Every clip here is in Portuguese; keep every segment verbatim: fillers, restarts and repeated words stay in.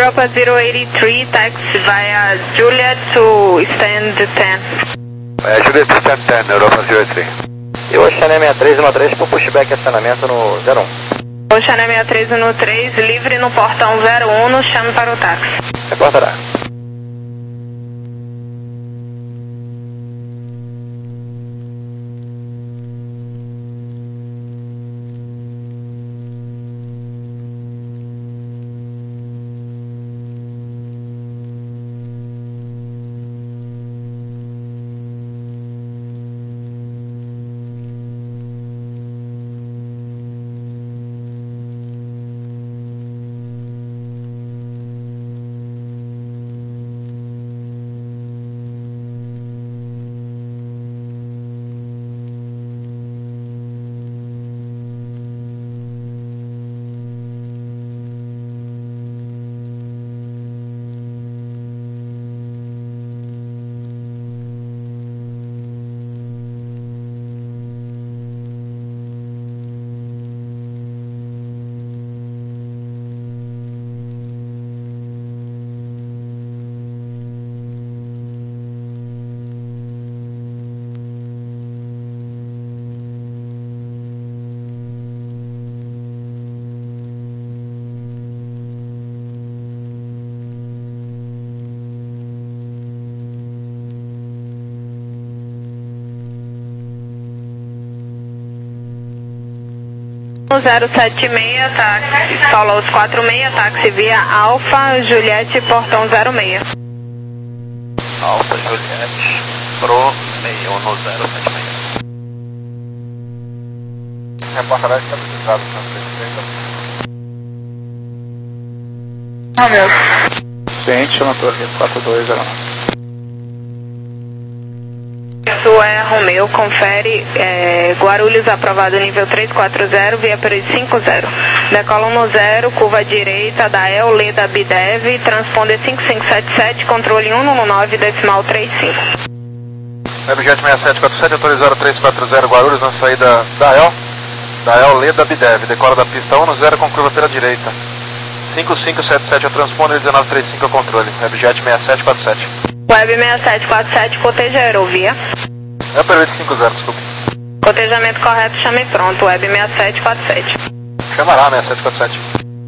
Europa zero eight three, taxi via Juliet to stand ten. É, Juliet to stand ten, Europa zero eight three. E o Ocean seis três um três por pushback e acionamento no zero um. Ocean seis três um três, livre no portão zero um, chame para o táxi. Reportará. zero sete seis, táxi, Solos quatro seis, táxi via Alfa, Juliette, portão zero seis. Alfa, Juliette, Pro, seis um zero sete seis. Reportará estabilizado, Ah, meu. Ciente, chama a torre quatro dois zero nove. Isso é Romeu, confere, é, Guarulhos aprovado nível três quatro zero, via Paris cinco zero. Decola no zero, curva direita da E L, Leda Bidev, transponder cinco cinco sete sete, controle um um nove, decimal três cinco. Webjet seis sete quatro sete, autorizado três quatro zero Guarulhos na saída da E L, da E L, Leda Bidev, decola da pista um zero com curva pela direita. cinco cinco sete sete, o transponder dezenove trinta e cinco, controle. Webjet seis sete quatro sete. Web seis sete quatro sete, coteja aerovia. É permite cinco zero, desculpe. Cotejamento correto, chame pronto, Web seis sete quatro sete. Chamará seis sete quatro sete.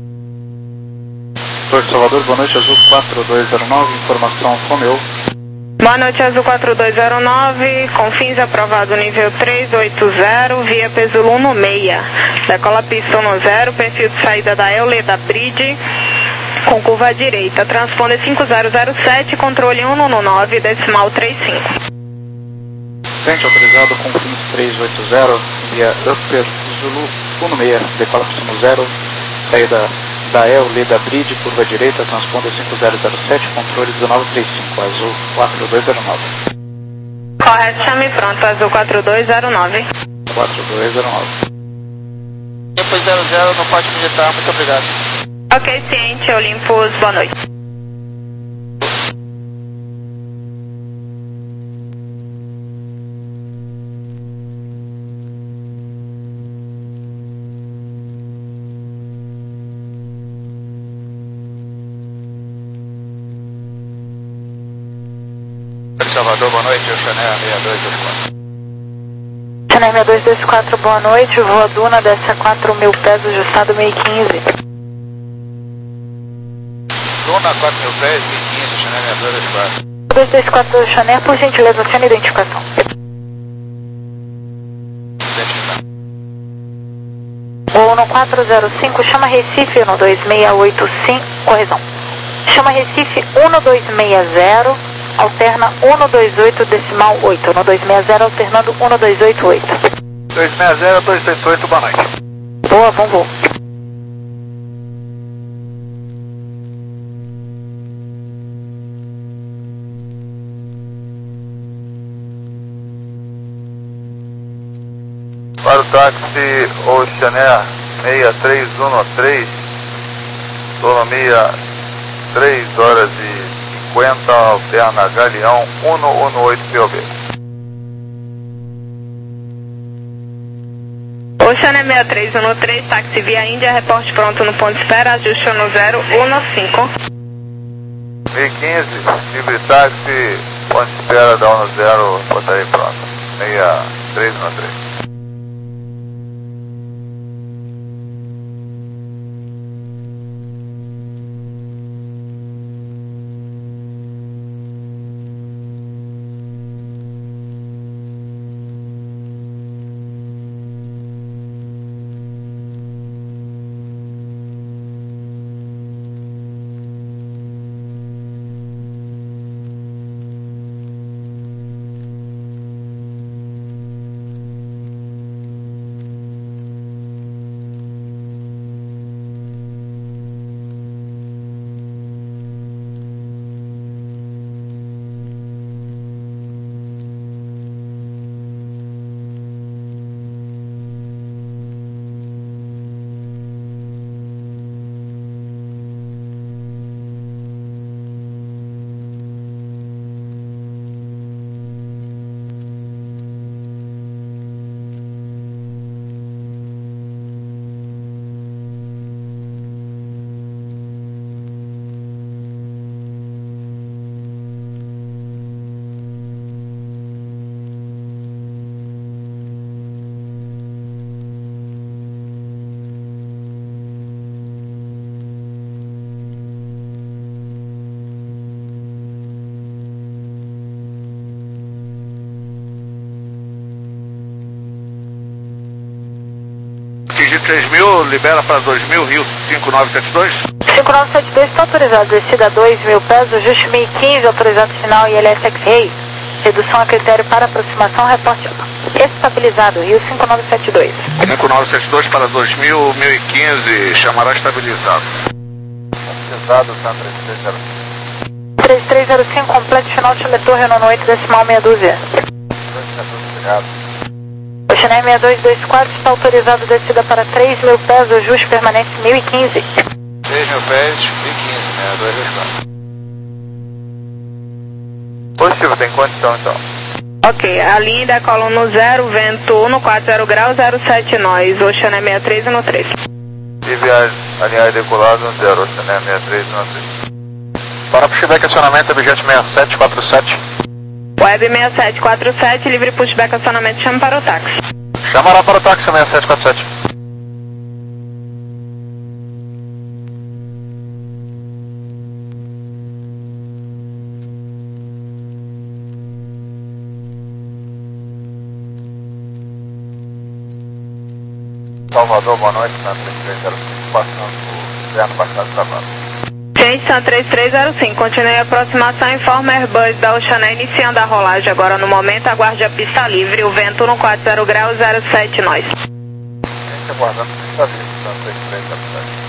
Porto Salvador, boa noite, Azul quatro dois zero nove, informação Romeu. Boa noite, Azul quatro dois zero nove, Confins aprovado nível três oito zero, via Pesulo um seis. Decola pista um zero, perfil de saída da Eule da Bridge, com curva à direita, transponder cinco zero zero sete, controle um um nove, decimal três cinco. Frente autorizado com fins três oito zero, via Upper Zulu um seis, decola pista um zero, saída da E L, da Bridge, curva direita, transponder cinco zero zero sete, controle dezenove trinta e cinco, Azul quatro dois zero nove. Correto, chame pronto, Azul quatro dois zero nove. quatro dois zero nove. Depois zero zero no pátio militar, muito obrigado. Ok, ciente, Olympus, boa noite. Salvador, boa noite, o Chanel seis dois dois quatro. Chanel seis dois dois quatro, boa noite, voa Duna, desce a quatro mil pés, ajustado meio quinze. Duna, quatro mil pés, meio quinze, Chanel seis dois dois quatro. dois dois quatro, Chanel, por gentileza, acione a identificação. Identificação. O um quatro zero cinco, chama Recife um dois seis oito cinco, correção. Chama Recife um dois seis zero, alterna um dois oito decimal oito, um dois seis zero alternando um dois oito oito. dois seis zero dois oito oito, boa noite. Boa, bom voo. Para o táxi Oceaneer seis três um três, autonomia três horas e cinquenta, alterna Galeão um um oito P O B. Oceaneer seis três um três, táxi via Índia, reporte pronto no ponto de espera, ajuste no zero um cinco. mil e quinze, livre táxi, ponte de espera da um zero, portaria pronta. seis três um três. três mil, libera para dois mil, Rio cinco nove sete dois. cinco nove sete dois está autorizado, descida dois mil pés, ajuste mil e quinze, autorizado final I L S X-Ray. Redução a critério para aproximação, reporte estabilizado, Rio cinco nove sete dois. cinco nove sete dois para dois mil, mil e quinze, chamará estabilizado. Estabilizado, tá três três zero cinco. três três zero cinco, completo final de Chametor, Renan oito, decimal meia dúzia. Obrigado. Oceaner seis dois dois quatro está autorizado, descida para três mil pés, ajuste permanente mil e quinze. três mil pés, mil e quinze, seis dois dois quatro. Positivo, tem condição então. Ok, a linha da coluna zero, vento no quatro zero graus, zero sete nós, Oceaner sessenta e três no três. E viagem, alinhar decolado no zero, Oceaner sessenta e três no três. Para pushback acionamento, objeto seis sete quatro sete. Web seis sete quatro sete, livre pushback acionamento, chama para o táxi. Chamará para o táxi seis sete quatro sete. Salvador, boa noite, Santa três três zero cinco, passando o inverno baixado de trabalho. Gente, Santa três três zero cinco, continue a aproximação, informa Airbus da Oceaner iniciando a rolagem agora no momento, aguarde a pista livre, o vento no quatro zero graus, zero sete nós. Gente, aguardando a pista livre, Santa três três zero sete.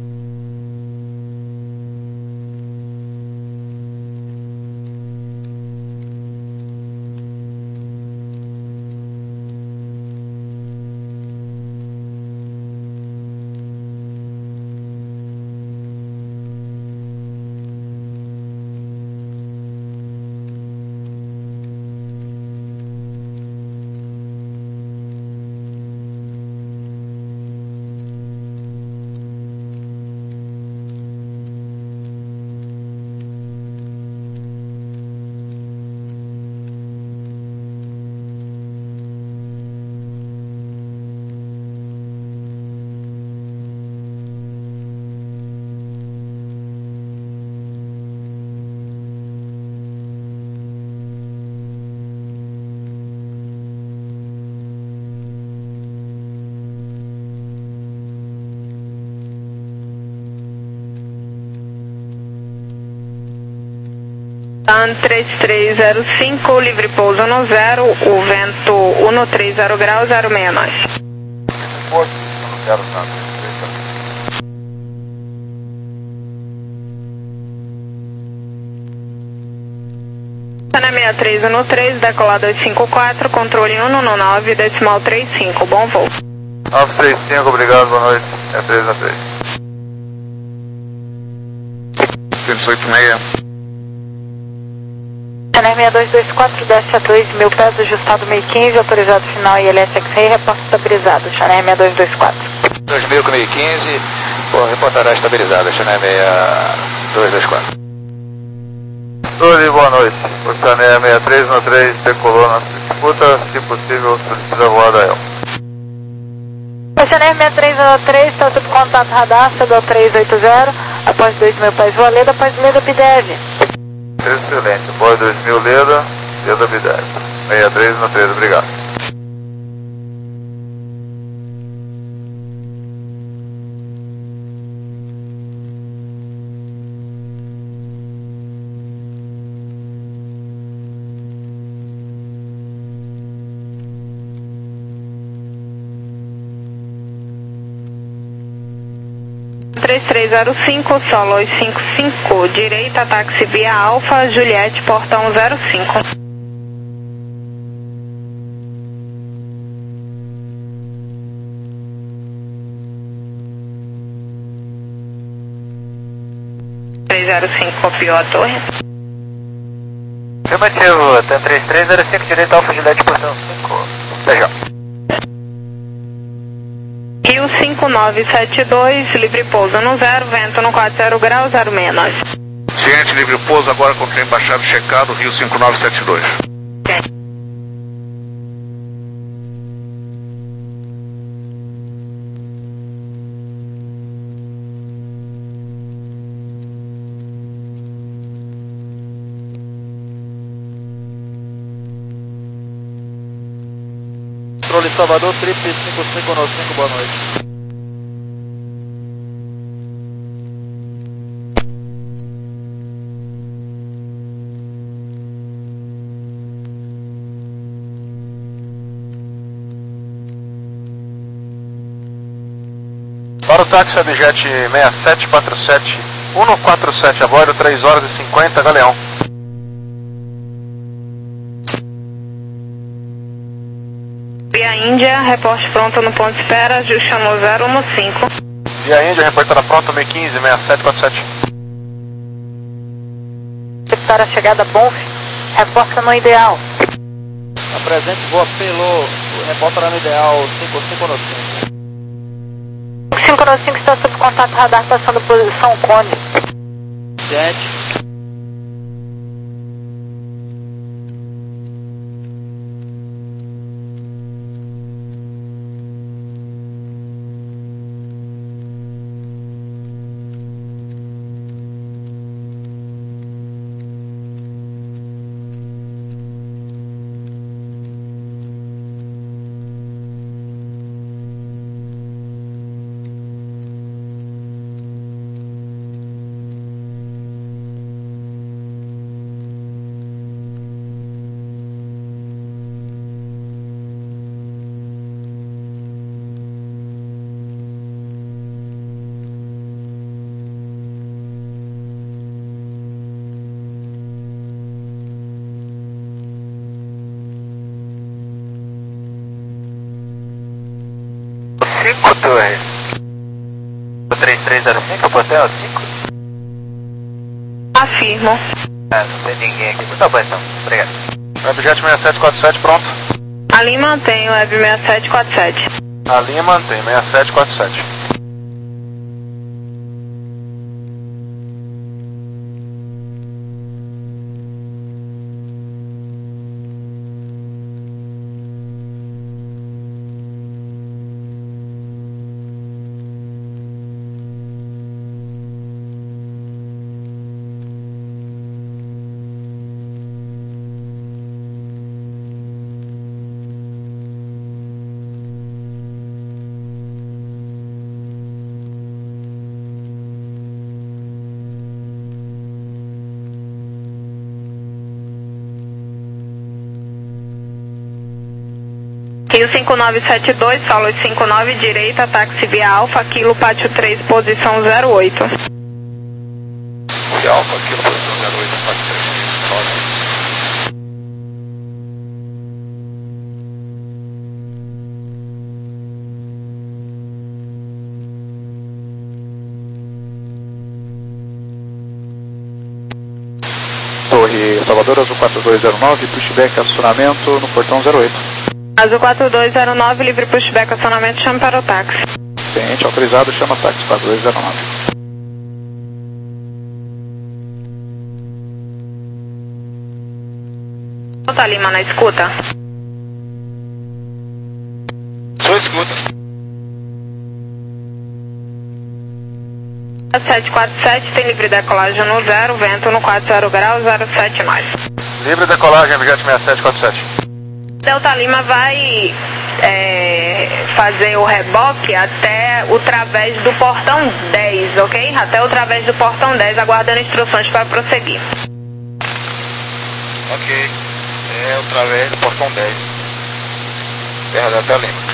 Santa três três zero cinco, livre pouso no zero, o vento um no três zero graus, zero seis nós. Pouso no zero, Santa três três zero cinco. Oceaner sessenta e três no três, decolado oito cinco quatro, controle um no nove, decimal trinta e cinco, bom voo. nove três cinco, obrigado, boa noite, é três a três. cento e oito seis. Oceaner seis dois dois quatro, desce a dois mil pés, ajustado mil e quinze, autorizado final I L S X-Ray, reporte estabilizado, Oceaner seis dois dois quatro. dois mil com mil e quinze, pô, reportará estabilizado, Oceaner seis dois dois quatro. Oi, boa noite. Oceaneia sessenta e três no três, decolou na disputa, se possível, solicita a voada El. Oceaneia sessenta e três no três, está sob contato radar, C D três oito zero, após dois mil pés Voa Leda, após Leda Bidev. Excelente, após dois mil Leda, Leda Bidev. sessenta e três no três, obrigado. três três zero cinco, solo cinco cinco, direita, táxi via Alfa, Juliette, portão zero cinco. três zero cinco, copiou a torre. Afirmativo, tem três três zero cinco, direita, Alfa, Juliette, portão cinco. Até já. Rio cinco nove sete dois, livre pouso no zero, vento no quatro zero graus, zero menos. Ciente, livre pouso agora com o trem baixado checado, Rio cinco nove sete dois. Okay. Controle Salvador, trip cinco cinco nove cinco, boa noite. Para o táxi Abjet seis sete quatro sete, um quatro sete a bordo, três horas e cinquenta, Galeão. Via Índia, reporte pronto no ponto de espera, ajuste no zero um cinco. Via Índia, reportada pronto, M quinze, seis sete quatro sete. Para a chegada Bonf, reporta no ideal. Apresente, voa pelo, reporta no ideal, cinco cinco nove cinco. cinco nove cinco está sob contato radar, passando posição Conde. Sete. cinco torres. três três zero cinco, portão cinco? Afirmo. Ah, não tem ninguém aqui. Tá bom então, obrigado. Webjet seis sete quatro sete, pronto. Ali mantém o Web seis sete quatro sete. A linha mantém, seis sete quatro sete. Rio cinco nove sete dois, solo cinco nove, direita, táxi via Alfa, Kilo, pátio três, posição zero oito. Via Alfa, Kilo, posição zero oito, pátio três, sobe. Torre Salvador, Azul quatro dois zero nove, pushback, acionamento no portão zero oito. Azul quatro dois zero nove, livre pushback, acionamento, chame para o táxi. Ciente, autorizado, chama táxi quatro dois zero nove. Delta Lima na escuta. Sou escuta. sete quatro sete, tem livre decolagem no zero, vento no quatro zero graus, zero sete nós. Livre decolagem, Avijet seis sete quatro sete. Delta Lima vai é, fazer o reboque até o través do portão dez, ok? Até o través do portão dez, aguardando instruções para prosseguir. Ok. É o través do portão dez. Terra Delta Lima.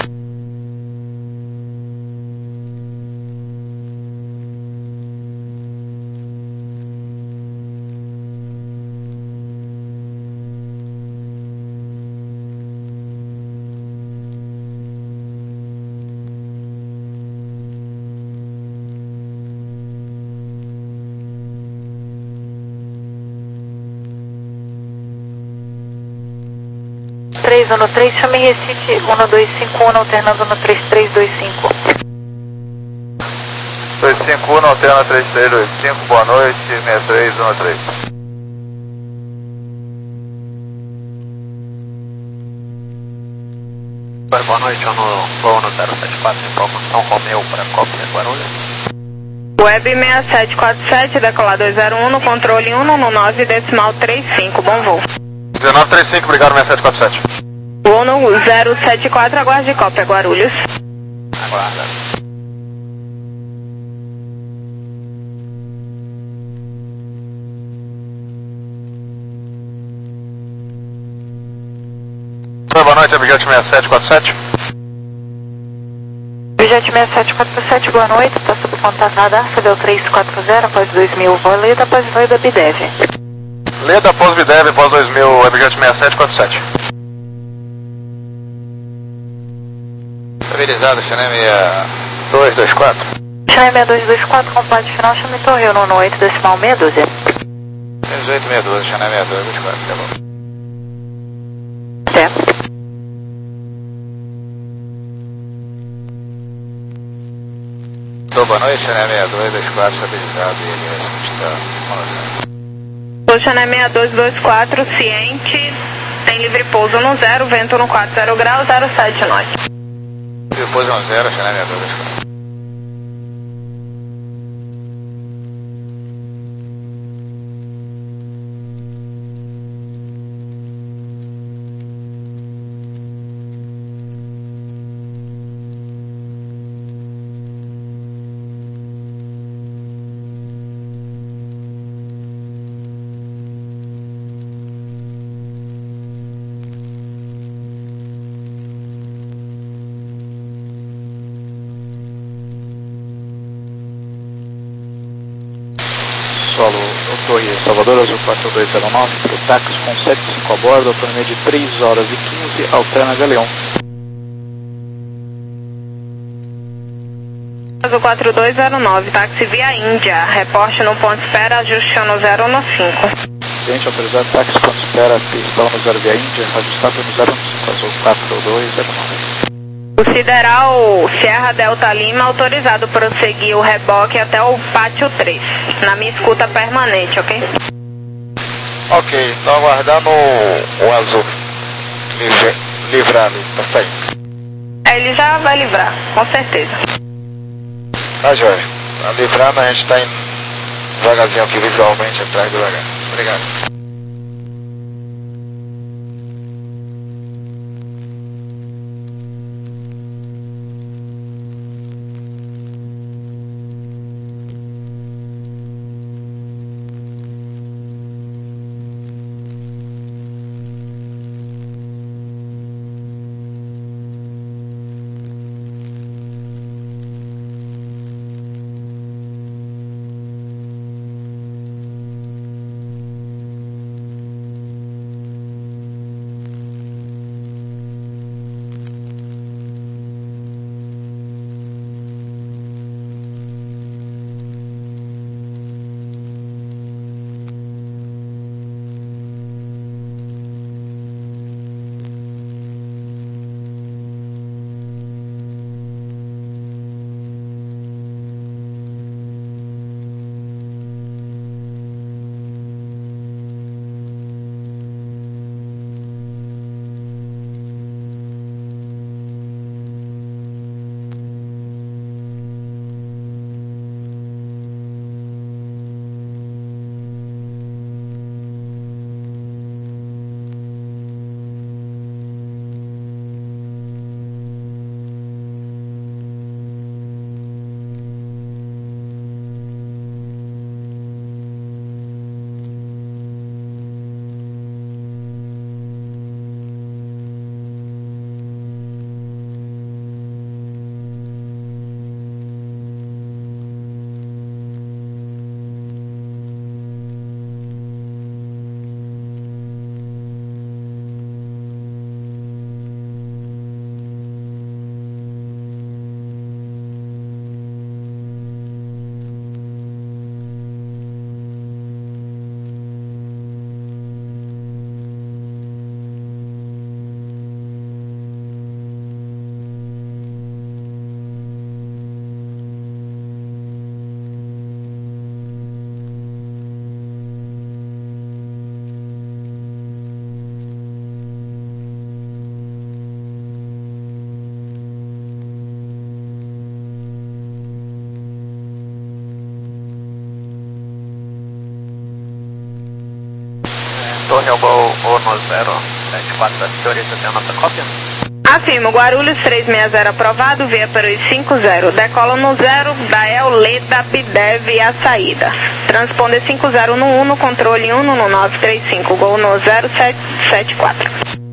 três um três, chame Recife um dois cinco um, alternando no três três dois cinco. dois cinco um, alterna três três dois cinco, boa noite, seis três um três. Boa noite, ano voo no zero sete quatro, informação Romeu para cópia Guarulhos. Web seis sete quatro sete, decolar dois zero um, no controle um no nove decimal trinta e cinco, bom voo. dezenove trinta e cinco, obrigado, seis sete quatro sete. Voo no zero sete quatro, aguarde cópia Guarulhos. Aguarda. Boa noite, Avijet seis sete quatro sete. Avijet seis sete quatro sete, boa noite, está sob contato radar, C B O três quatro zero, após dois mil, voa Leda, após voa da Bidev. Leda, após Bidev, após dois mil, Avijet seis sete quatro sete. Estabilizado, Channel seis dois dois quatro. Chame seis dois dois quatro, completo final, chame Torre no oito decimal meia dúzia. seis oito seis doze, Channel seis dois dois quatro, tá bom. Certo. Boa noite, Channel seis dois dois quatro, estabilizado e ele está. Sou Channel seis dois dois quatro, ciente, tem livre pouso no zero, vento no quatro zero graus, zero sete nós. Depois um zero, Channel seis dois dois quatro. Solo Torre Salvador Azul quatro dois zero nove, para o táxi com setenta e cinco a bordo, autonomia de três horas e quinze, alterna Galeão. Azul quatro dois zero nove, táxi via Índia, reporte no ponto espera, ajuste no zero no cinco. Cliente autorizado, táxi ponto espera, pista no zero via Índia, ajustado no zero cinco, Azul quatro dois zero nove. O Sideral Sierra Delta Lima autorizado prosseguir o reboque até o pátio três, na minha escuta permanente, ok? Ok, estou aguardando o, o azul livre, livrar ali, tá saindo. Ele já vai livrar, com certeza. Tá jóia, tá livrando, a gente tá indo devagarzinho aqui visualmente atrás do devagar. Obrigado. Elbow ou no zero sete quatro, a senhorita tem a nossa cópia? Afirmo, Guarulhos trezentos e sessenta aprovado, via para os cinco zero. Decola no zero, Dael, Leda, Bidev e a saída. Transponder cinco zero no um, no controle um no nove três cinco, gol no zero sete sete quatro.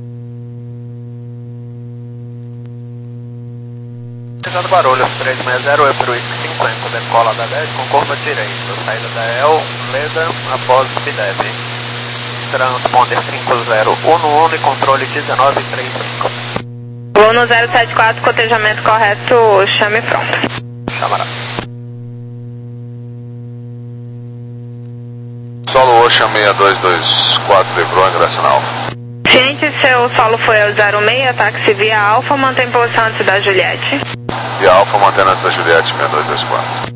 Chegando Guarulhos trezentos e sessenta, é para o cinquenta, decola da dez com curva direita. Saída Dael, Leda, após Bidev. Transponder cinco zero um no um e controle dezenove trinta e cinco. Gol no zero sete quatro, cotejamento correto, chame pronto. Chamará. Solo Ocean seis dois dois quatro, livrou ingresso na Alfa. Ciente, seu solo foi ao zero seis, táxi via Alfa, mantém posição antes da Juliette. Via Alfa, mantendo antes da Juliette, seis dois dois quatro.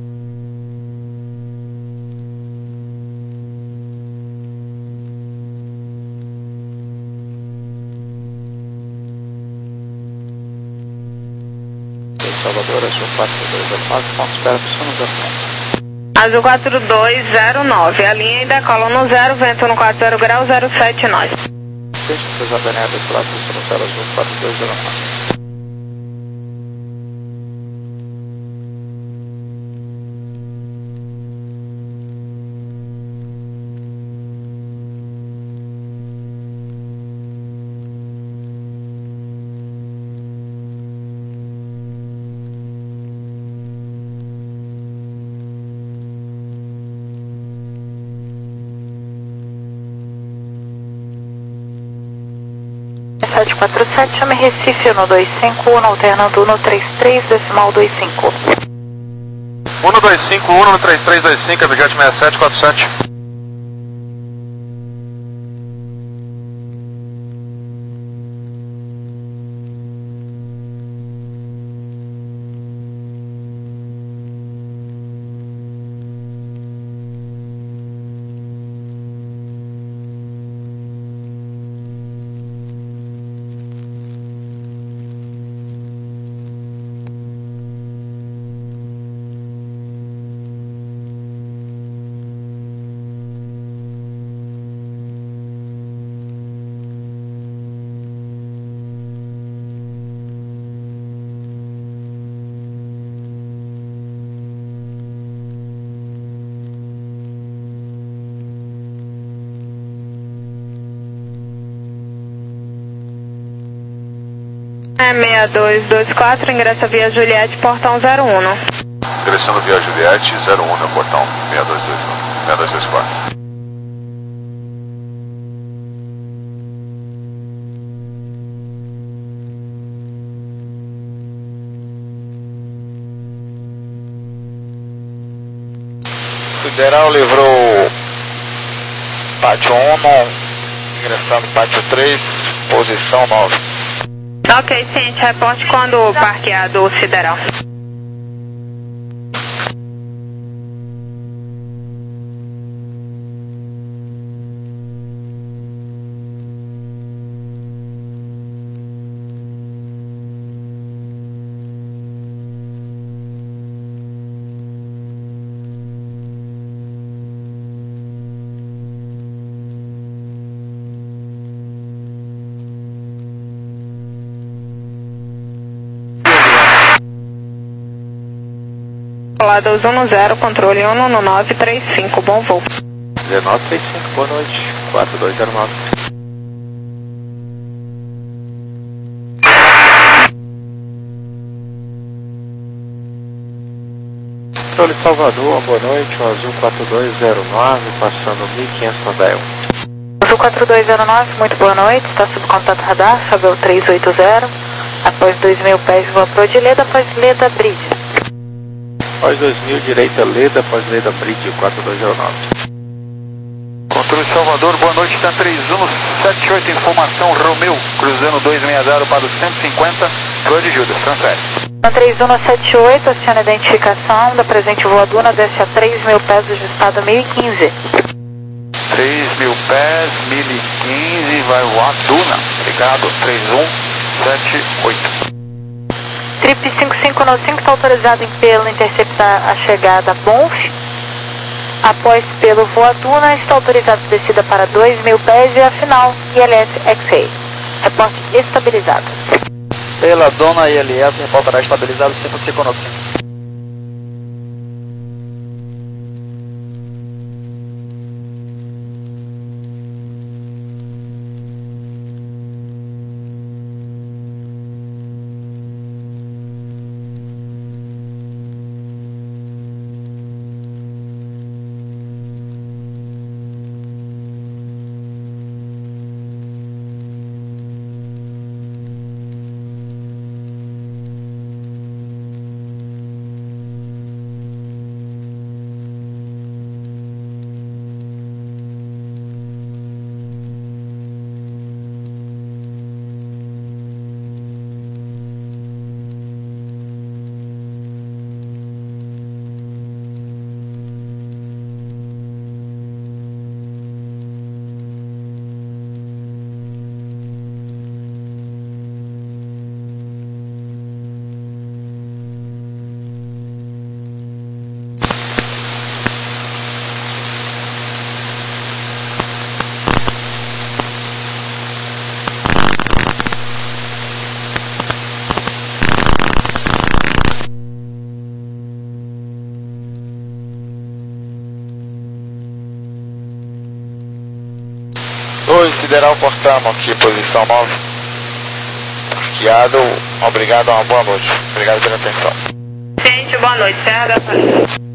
Salvador, Azul quatro dois zero nove, ponto espera para o zero nove. Azul quatro dois zero nove, a linha e decola no zero, vento no quatro zero grau, zero sete nove. Deixa eu fazer a Daniela decolar para o zero Azul quatro dois zero nove. sete quatro sete, chame Recife um dois cinco um, alternando um três três, decimal dois cinco. um dois cinco um, três três dois cinco, Abjet seis sete quatro sete. É seis dois dois quatro, ingressa via Juliette, portão zero um. Ingressando via Juliette, zero um no portão, seis dois dois um, seis dois dois quatro. Federal livrou pátio um, ingressando pátio três, posição nove. Ok, ciente, reporte quando parqueado o Sideral. Dois um zero, controle um no nove três cinco, bom voo. nove três cinco, boa noite, quatro dois zero nove. Controle Salvador, boa noite, o Azul quatro dois zero nove, passando mil e quinhentos no Dael. Azul quatro dois zero nove, muito boa noite, está sob contato radar, Fabel três oito zero, após dois mil pés, voa pro de Leda, após Leda, Bridge. Após dois mil, direita Leda, após Leda Bridge, quatro dois zero nove. Controle Salvador, boa noite, está três um sete oito, informação Romeu, cruzando duzentos e sessenta para o cento e cinquenta, Flor de Judas, transfere. três um sete oito, aciona a identificação da presente voadora, desce a três mil pés, ajustado mil e quinze. três mil pés, mil e quinze, vai voar Duna, obrigado, três um sete oito. Trip cinco cinco nove cinco está autorizado em pelo interceptar a chegada Bonf. Após pelo Voaduna, está autorizado descida para dois mil pés e a final I L S X-Ray. Reporte estabilizado. Pela Dona I L S, reportará estabilizado cinco cinco nove cinco. dois, Sideral Portamo aqui, posição nove. Arqueado, obrigado, uma boa noite. Obrigado pela atenção. Gente, boa noite, Serra da Paz.